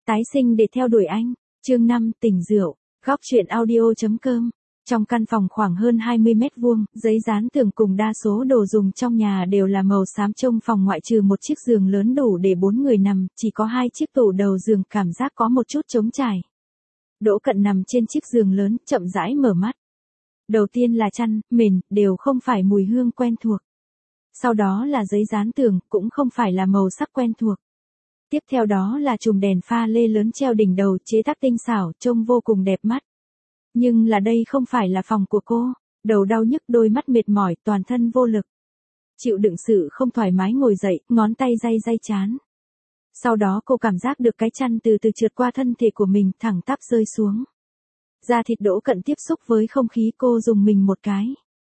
tái sinh để theo đuổi anh. Chương 5, tỉnh rượu. Góc truyện audio.com. Trong căn phòng khoảng hơn 20 mét vuông, giấy dán tường cùng đa số đồ dùng trong nhà đều là màu xám, trong phòng ngoại trừ một chiếc giường lớn đủ để 4 người nằm, chỉ có 2 chiếc tủ đầu giường, cảm giác có một chút trống trải. Đỗ Cận nằm trên chiếc giường lớn, chậm rãi mở mắt. Đầu tiên là chăn, mền, đều không phải mùi hương quen thuộc. Sau đó là giấy dán tường, cũng không phải là màu sắc quen thuộc. Tiếp theo đó là chùm đèn pha lê lớn treo đỉnh đầu, chế tác tinh xảo, trông vô cùng đẹp mắt. Nhưng là đây không phải là phòng của cô. Đầu đau nhức, đôi mắt mệt mỏi, toàn thân vô lực. Chịu đựng sự không thoải mái ngồi dậy, ngón tay day chán. Sau đó cô cảm giác được cái chăn từ từ trượt qua thân thể của mình, thẳng tắp rơi xuống. Da thịt Đỗ Cận tiếp xúc với không khí, cô rùng mình một cái.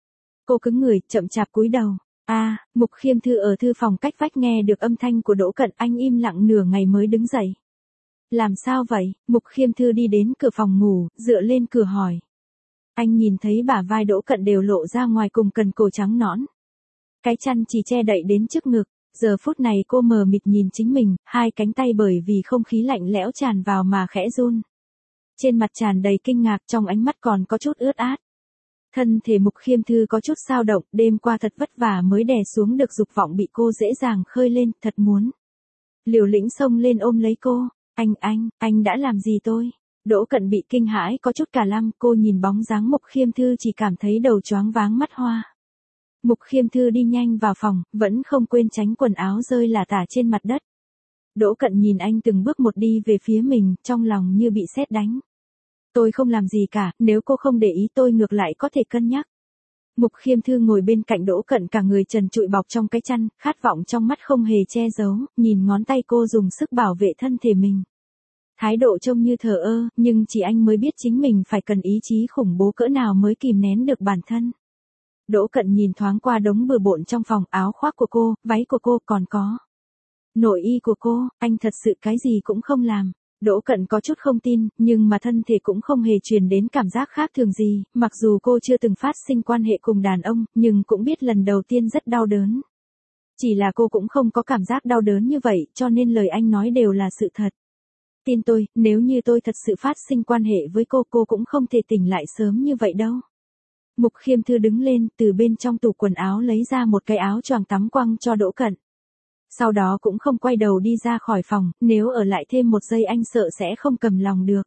Cô cứng người, chậm chạp cúi đầu. Mục Khiêm Thư ở thư phòng cách vách nghe được âm thanh của Đỗ Cận, anh im lặng nửa ngày mới đứng dậy. Làm sao vậy? Mục Khiêm Thư đi đến cửa phòng ngủ, dựa lên cửa hỏi. Anh nhìn thấy bả vai Đỗ Cận đều lộ ra ngoài cùng cần cổ trắng nõn. Cái chăn chỉ che đậy đến trước ngực, giờ phút này cô mờ mịt nhìn chính mình, hai cánh tay bởi vì không khí lạnh lẽo tràn vào mà khẽ run. Trên mặt tràn đầy kinh ngạc, trong ánh mắt còn có chút ướt át. Thân thể Mục Khiêm Thư có chút dao động, đêm qua thật vất vả mới đè xuống được dục vọng bị cô dễ dàng khơi lên, thật muốn liều lĩnh xông lên ôm lấy cô. Anh đã làm gì tôi? Đỗ Cận bị kinh hãi có chút cả lăm, cô nhìn bóng dáng Mục Khiêm Thư chỉ cảm thấy đầu choáng váng mắt hoa. Mục Khiêm Thư đi nhanh vào phòng, vẫn không quên tránh quần áo rơi lả tả trên mặt đất. Đỗ Cận nhìn anh từng bước một đi về phía mình, trong lòng như bị sét đánh. Tôi không làm gì cả, nếu cô không để ý tôi ngược lại có thể cân nhắc. Mục Khiêm Thư ngồi bên cạnh Đỗ Cận, cả người trần trụi bọc trong cái chăn, khát vọng trong mắt không hề che giấu, nhìn ngón tay cô dùng sức bảo vệ thân thể mình. Thái độ trông như thờ ơ, nhưng chỉ anh mới biết chính mình phải cần ý chí khủng bố cỡ nào mới kìm nén được bản thân. Đỗ Cận nhìn thoáng qua đống bừa bộn trong phòng, áo khoác của cô, váy của cô, còn có nội y của cô, anh thật sự cái gì cũng không làm. Đỗ Cận có chút không tin, nhưng mà thân thể cũng không hề truyền đến cảm giác khác thường gì, mặc dù cô chưa từng phát sinh quan hệ cùng đàn ông, nhưng cũng biết lần đầu tiên rất đau đớn. Chỉ là cô cũng không có cảm giác đau đớn như vậy, cho nên lời anh nói đều là sự thật. Tin tôi, nếu như tôi thật sự phát sinh quan hệ với cô cũng không thể tỉnh lại sớm như vậy đâu. Mục Khiêm Thư đứng lên, từ bên trong tủ quần áo lấy ra một cái áo choàng tắm quăng cho Đỗ Cận. Sau đó cũng không quay đầu đi ra khỏi phòng, nếu ở lại thêm một giây anh sợ sẽ không cầm lòng được.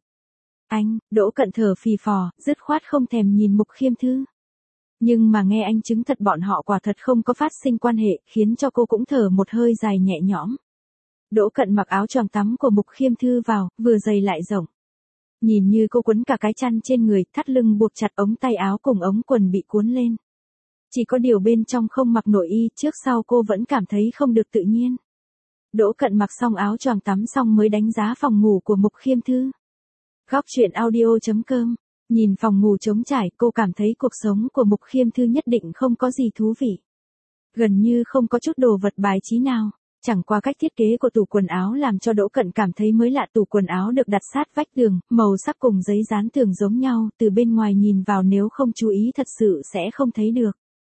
Đỗ Cận thở phì phò, dứt khoát không thèm nhìn Mục Khiêm Thư. Nhưng mà nghe anh chứng thật bọn họ quả thật không có phát sinh quan hệ, khiến cho cô cũng thở một hơi dài nhẹ nhõm. Đỗ Cận mặc áo choàng tắm của Mục Khiêm Thư vào, vừa dày lại rộng. Nhìn như cô quấn cả cái chăn trên người, thắt lưng buộc chặt, ống tay áo cùng ống quần bị cuốn lên. Chỉ có điều bên trong không mặc nội y, trước sau cô vẫn cảm thấy không được tự nhiên. Đỗ Cận mặc xong áo choàng tắm xong mới đánh giá phòng ngủ của Mục Khiêm Thư. Góc truyện audio.com. Nhìn phòng ngủ trống trải, cô cảm thấy cuộc sống của Mục Khiêm Thư nhất định không có gì thú vị. Gần như không có chút đồ vật bài trí nào. Chẳng qua cách thiết kế của tủ quần áo làm cho Đỗ Cận cảm thấy mới lạ. Tủ quần áo được đặt sát vách tường, màu sắc cùng giấy dán tường giống nhau, từ bên ngoài nhìn vào nếu không chú ý thật sự sẽ không thấy được.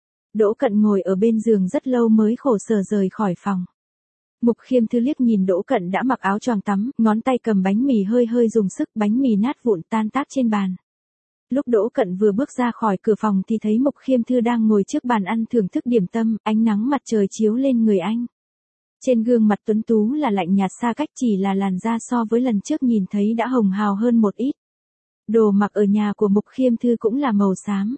Đỗ Cận ngồi ở bên giường rất lâu mới khổ sở rời khỏi phòng. Mục Khiêm Thư liếc nhìn Đỗ Cận đã mặc áo choàng tắm, ngón tay cầm bánh mì hơi dùng sức, bánh mì nát vụn tan tác trên bàn. Lúc Đỗ Cận vừa bước ra khỏi cửa phòng thì thấy Mục Khiêm Thư đang ngồi trước bàn ăn thưởng thức điểm tâm, ánh nắng mặt trời chiếu lên người anh. Trên gương mặt tuấn tú là lạnh nhạt xa cách, chỉ là làn da so với lần trước nhìn thấy đã hồng hào hơn một ít. Đồ mặc ở nhà của Mục Khiêm Thư cũng là màu xám.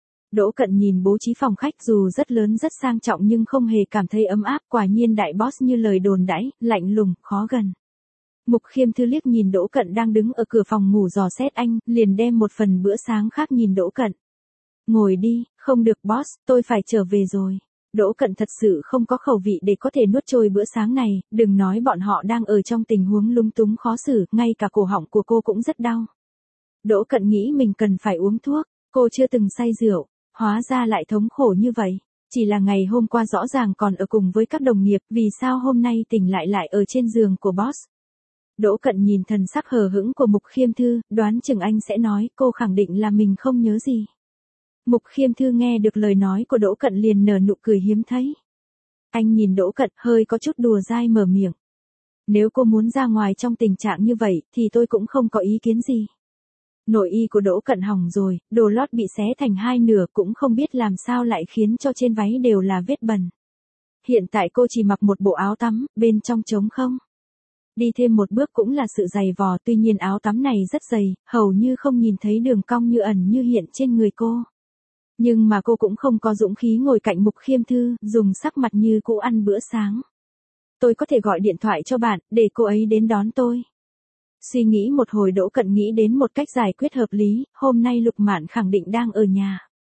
Đỗ Cận nhìn bố trí phòng khách dù rất lớn rất sang trọng nhưng không hề cảm thấy ấm áp, quả nhiên đại boss như lời đồn đãi, lạnh lùng, khó gần. Mục Khiêm Thư liếc nhìn Đỗ Cận đang đứng ở cửa phòng ngủ dò xét anh, liền đem một phần bữa sáng khác nhìn Đỗ Cận. Ngồi đi, không được boss, tôi phải trở về rồi. Đỗ Cận thật sự không có khẩu vị để có thể nuốt trôi bữa sáng này, đừng nói bọn họ đang ở trong tình huống lúng túng khó xử, ngay cả cổ họng của cô cũng rất đau. Đỗ Cận nghĩ mình cần phải uống thuốc, cô chưa từng say rượu, hóa ra lại thống khổ như vậy. Chỉ là ngày hôm qua rõ ràng còn ở cùng với các đồng nghiệp, vì sao hôm nay tỉnh lại ở trên giường của boss. Đỗ Cận nhìn thần sắc hờ hững của Mục Khiêm Thư, đoán chừng anh sẽ nói, cô khẳng định là mình không nhớ gì. Mục Khiêm Thư nghe được lời nói của Đỗ Cận liền nở nụ cười hiếm thấy. Anh nhìn Đỗ Cận hơi có chút đùa dai mở miệng. Nếu cô muốn ra ngoài trong tình trạng như vậy thì tôi cũng không có ý kiến gì. Nội y của Đỗ Cận hỏng rồi, đồ lót bị xé thành hai nửa cũng không biết làm sao lại khiến cho trên váy đều là vết bẩn. Hiện tại cô chỉ mặc một bộ áo tắm, bên trong trống không. Đi thêm một bước cũng là sự dày vò, tuy nhiên áo tắm này rất dày, hầu như không nhìn thấy đường cong như ẩn như hiện trên người cô. Nhưng mà cô cũng không có dũng khí ngồi cạnh Mục Khiêm Thư, dùng sắc mặt như cũ ăn bữa sáng. Tôi có thể gọi điện thoại cho bạn, để cô ấy đến đón tôi. Suy nghĩ một hồi Đỗ Cận nghĩ đến một cách giải quyết hợp lý, hôm nay Lục Mạn khẳng định đang ở nhà.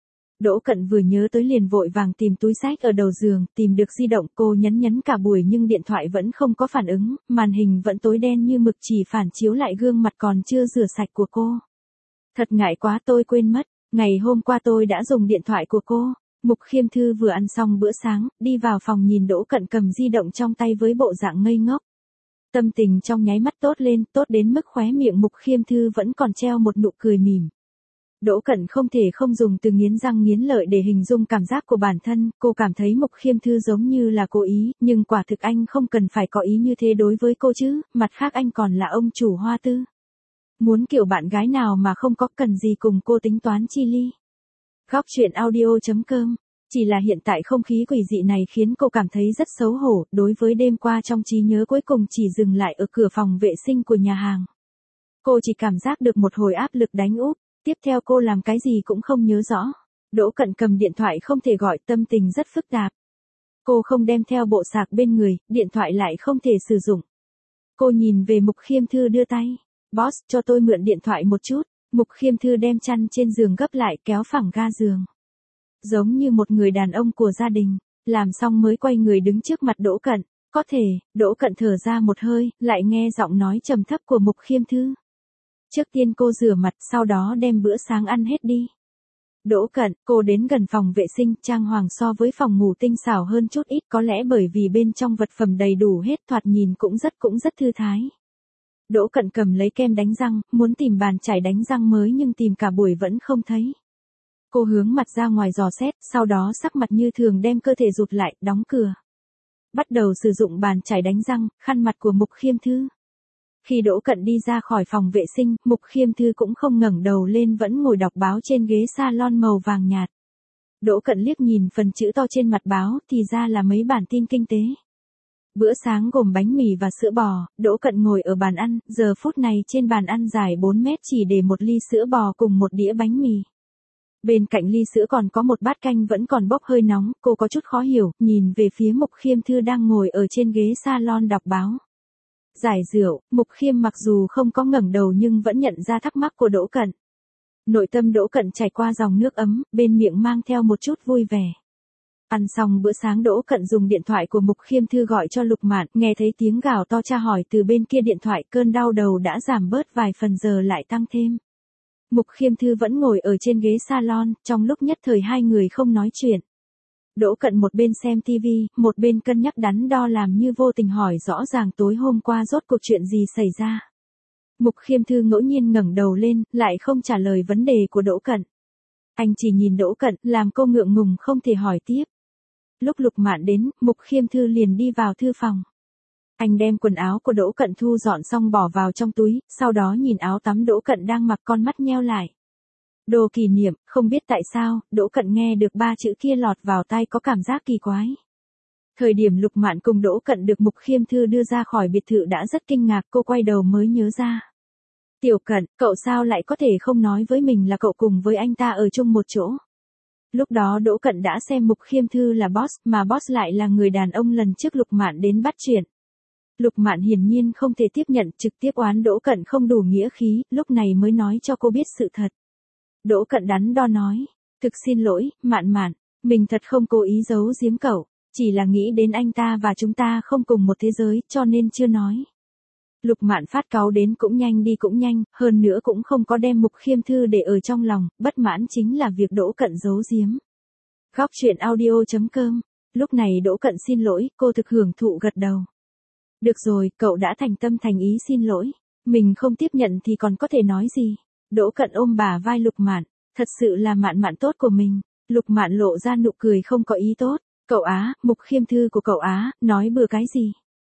Đỗ Cận vừa nhớ tới liền vội vàng tìm túi xách ở đầu giường, tìm được di động, cô nhấn cả buổi nhưng điện thoại vẫn không có phản ứng, màn hình vẫn tối đen như mực, chỉ phản chiếu lại gương mặt còn chưa rửa sạch của cô. Thật ngại quá, tôi quên mất, ngày hôm qua tôi đã dùng điện thoại của cô. Mục Khiêm Thư vừa ăn xong bữa sáng, đi vào phòng nhìn Đỗ Cận cầm di động trong tay với bộ dạng ngây ngốc. Tâm tình trong nháy mắt tốt lên, tốt đến mức khóe miệng Mục Khiêm Thư vẫn còn treo một nụ cười mỉm. Đỗ Cận không thể không dùng từ nghiến răng nghiến lợi để hình dung cảm giác của bản thân, cô cảm thấy Mục Khiêm Thư giống như là cố ý, nhưng quả thực anh không cần phải có ý như thế đối với cô chứ, mặt khác anh còn là ông chủ Hoa Tư. Muốn kiểu bạn gái nào mà không có, cần gì cùng cô tính toán chi ly. Góc truyện audio.com. Chỉ là hiện tại không khí quỷ dị này khiến cô cảm thấy rất xấu hổ, đối với đêm qua trong trí nhớ cuối cùng chỉ dừng lại ở cửa phòng vệ sinh của nhà hàng. Cô chỉ cảm giác được một hồi áp lực đánh úp, tiếp theo cô làm cái gì cũng không nhớ rõ. Đỗ Cận cầm điện thoại không thể gọi, tâm tình rất phức tạp. Cô không đem theo bộ sạc bên người, điện thoại lại không thể sử dụng. Cô nhìn về Mục Khiêm Thư đưa tay. Boss, cho tôi mượn điện thoại một chút. Mục Khiêm Thư đem chăn trên giường gấp lại kéo phẳng ga giường. Giống như một người đàn ông của gia đình, làm xong mới quay người đứng trước mặt Đỗ Cận. Có thể, Đỗ Cận thở ra một hơi, lại nghe giọng nói trầm thấp của Mục Khiêm Thư. Trước tiên cô rửa mặt, sau đó đem bữa sáng ăn hết đi. Đỗ Cận, cô đến gần phòng vệ sinh, trang hoàng so với phòng ngủ tinh xảo hơn chút ít, có lẽ bởi vì bên trong vật phẩm đầy đủ hết, thoạt nhìn cũng rất thư thái. Đỗ Cận cầm lấy kem đánh răng, muốn tìm bàn chải đánh răng mới nhưng tìm cả buổi vẫn không thấy. Cô hướng mặt ra ngoài dò xét, sau đó sắc mặt như thường đem cơ thể rụt lại, đóng cửa. Bắt đầu sử dụng bàn chải đánh răng, khăn mặt của Mục Khiêm Thư. Khi Đỗ Cận đi ra khỏi phòng vệ sinh, Mục Khiêm Thư cũng không ngẩng đầu lên, vẫn ngồi đọc báo trên ghế salon màu vàng nhạt. Đỗ Cận liếc nhìn phần chữ to trên mặt báo, thì ra là mấy bản tin kinh tế. Bữa sáng gồm bánh mì và sữa bò, Đỗ Cận ngồi ở bàn ăn, giờ phút này trên bàn ăn dài 4 mét chỉ để một ly sữa bò cùng một đĩa bánh mì. Bên cạnh ly sữa còn có một bát canh vẫn còn bốc hơi nóng, cô có chút khó hiểu, nhìn về phía Mục Khiêm Thư đang ngồi ở trên ghế salon đọc báo. Giải rượu, Mục Khiêm mặc dù không có ngẩng đầu nhưng vẫn nhận ra thắc mắc của Đỗ Cận. Nội tâm Đỗ Cận chảy qua dòng nước ấm, bên miệng mang theo một chút vui vẻ. Ăn xong bữa sáng Đỗ Cận dùng điện thoại của Mục Khiêm Thư gọi cho Lục Mạn, nghe thấy tiếng gào to tra hỏi từ bên kia điện thoại, cơn đau đầu đã giảm bớt vài phần giờ lại tăng thêm. Mục Khiêm Thư vẫn ngồi ở trên ghế salon, trong lúc nhất thời hai người không nói chuyện. Đỗ Cận một bên xem TV, một bên cân nhắc đắn đo, làm như vô tình hỏi rõ ràng tối hôm qua rốt cuộc chuyện gì xảy ra. Mục Khiêm Thư ngẫu nhiên ngẩng đầu lên, lại không trả lời vấn đề của Đỗ Cận. Anh chỉ nhìn Đỗ Cận, làm cô ngượng ngùng không thể hỏi tiếp. Lúc Lục Mạn đến, Mục Khiêm Thư liền đi vào thư phòng. Anh đem quần áo của Đỗ Cận thu dọn xong bỏ vào trong túi, sau đó nhìn áo tắm Đỗ Cận đang mặc, con mắt nheo lại. Đồ kỷ niệm, không biết tại sao, Đỗ Cận nghe được 3 chữ kia lọt vào tai có cảm giác kỳ quái. Thời điểm Lục Mạn cùng Đỗ Cận được Mục Khiêm Thư đưa ra khỏi biệt thự đã rất kinh ngạc, cô quay đầu mới nhớ ra. Tiểu Cận, cậu sao lại có thể không nói với mình là cậu cùng với anh ta ở chung một chỗ? Lúc đó Đỗ Cận đã xem Mục Khiêm Thư là boss, mà boss lại là người đàn ông lần trước Lục Mạn đến bắt chuyện. Lục Mạn hiển nhiên không thể tiếp nhận, trực tiếp oán Đỗ Cận không đủ nghĩa khí, lúc này mới nói cho cô biết sự thật. Đỗ Cận đắn đo nói, thực xin lỗi, Mạn, mình thật không cố ý giấu giếm cậu, chỉ là nghĩ đến anh ta và chúng ta không cùng một thế giới, cho nên chưa nói. Lục Mạn phát cáu đến cũng nhanh, hơn nữa cũng không có đem Mục Khiêm Thư để ở trong lòng, bất mãn chính là việc Đỗ Cận giấu giếm. Góc truyện audio.com. Lúc này Đỗ Cận xin lỗi, cô thực hưởng thụ gật đầu. Được rồi, cậu đã thành tâm thành ý xin lỗi, mình không tiếp nhận thì còn có thể nói gì. Đỗ Cận ôm bả vai Lục Mạn, thật sự là Mạn tốt của mình. Lục Mạn lộ ra nụ cười không có ý tốt. Cậu á, Mục Khiêm Thư của cậu á, nói bừa cái gì?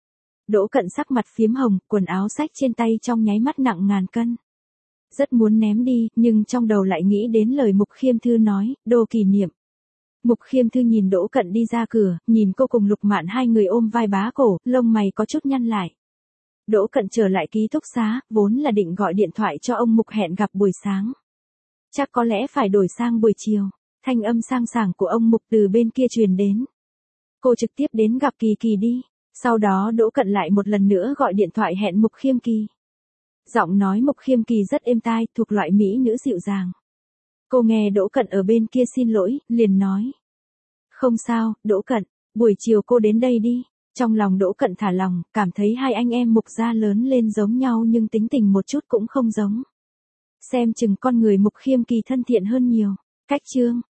Đỗ Cận sắc mặt phiếm hồng, quần áo xách trên tay trong nháy mắt nặng ngàn cân. Rất muốn ném đi, nhưng trong đầu lại nghĩ đến lời Mục Khiêm Thư nói, đồ kỷ niệm. Mục Khiêm Thư nhìn Đỗ Cận đi ra cửa, nhìn cô cùng Lục Mạn hai người ôm vai bá cổ, lông mày có chút nhăn lại. Đỗ Cận trở lại ký túc xá, vốn là định gọi điện thoại cho ông Mục hẹn gặp buổi sáng. Chắc có lẽ phải đổi sang buổi chiều, thanh âm sang sảng của ông Mục từ bên kia truyền đến. Cô trực tiếp đến gặp Kỳ Kỳ đi, sau đó Đỗ Cận lại một lần nữa gọi điện thoại hẹn Mục Khiêm Kỳ. Giọng nói Mục Khiêm Kỳ rất êm tai, thuộc loại mỹ nữ dịu dàng. Cô nghe Đỗ Cận ở bên kia xin lỗi, liền nói. Không sao, Đỗ Cận, buổi chiều cô đến đây đi. Trong lòng Đỗ Cận thả lòng, cảm thấy hai anh em Mục gia lớn lên giống nhau nhưng tính tình một chút cũng không giống. Xem chừng con người Mục Khiêm Kỳ thân thiện hơn nhiều. Cách chương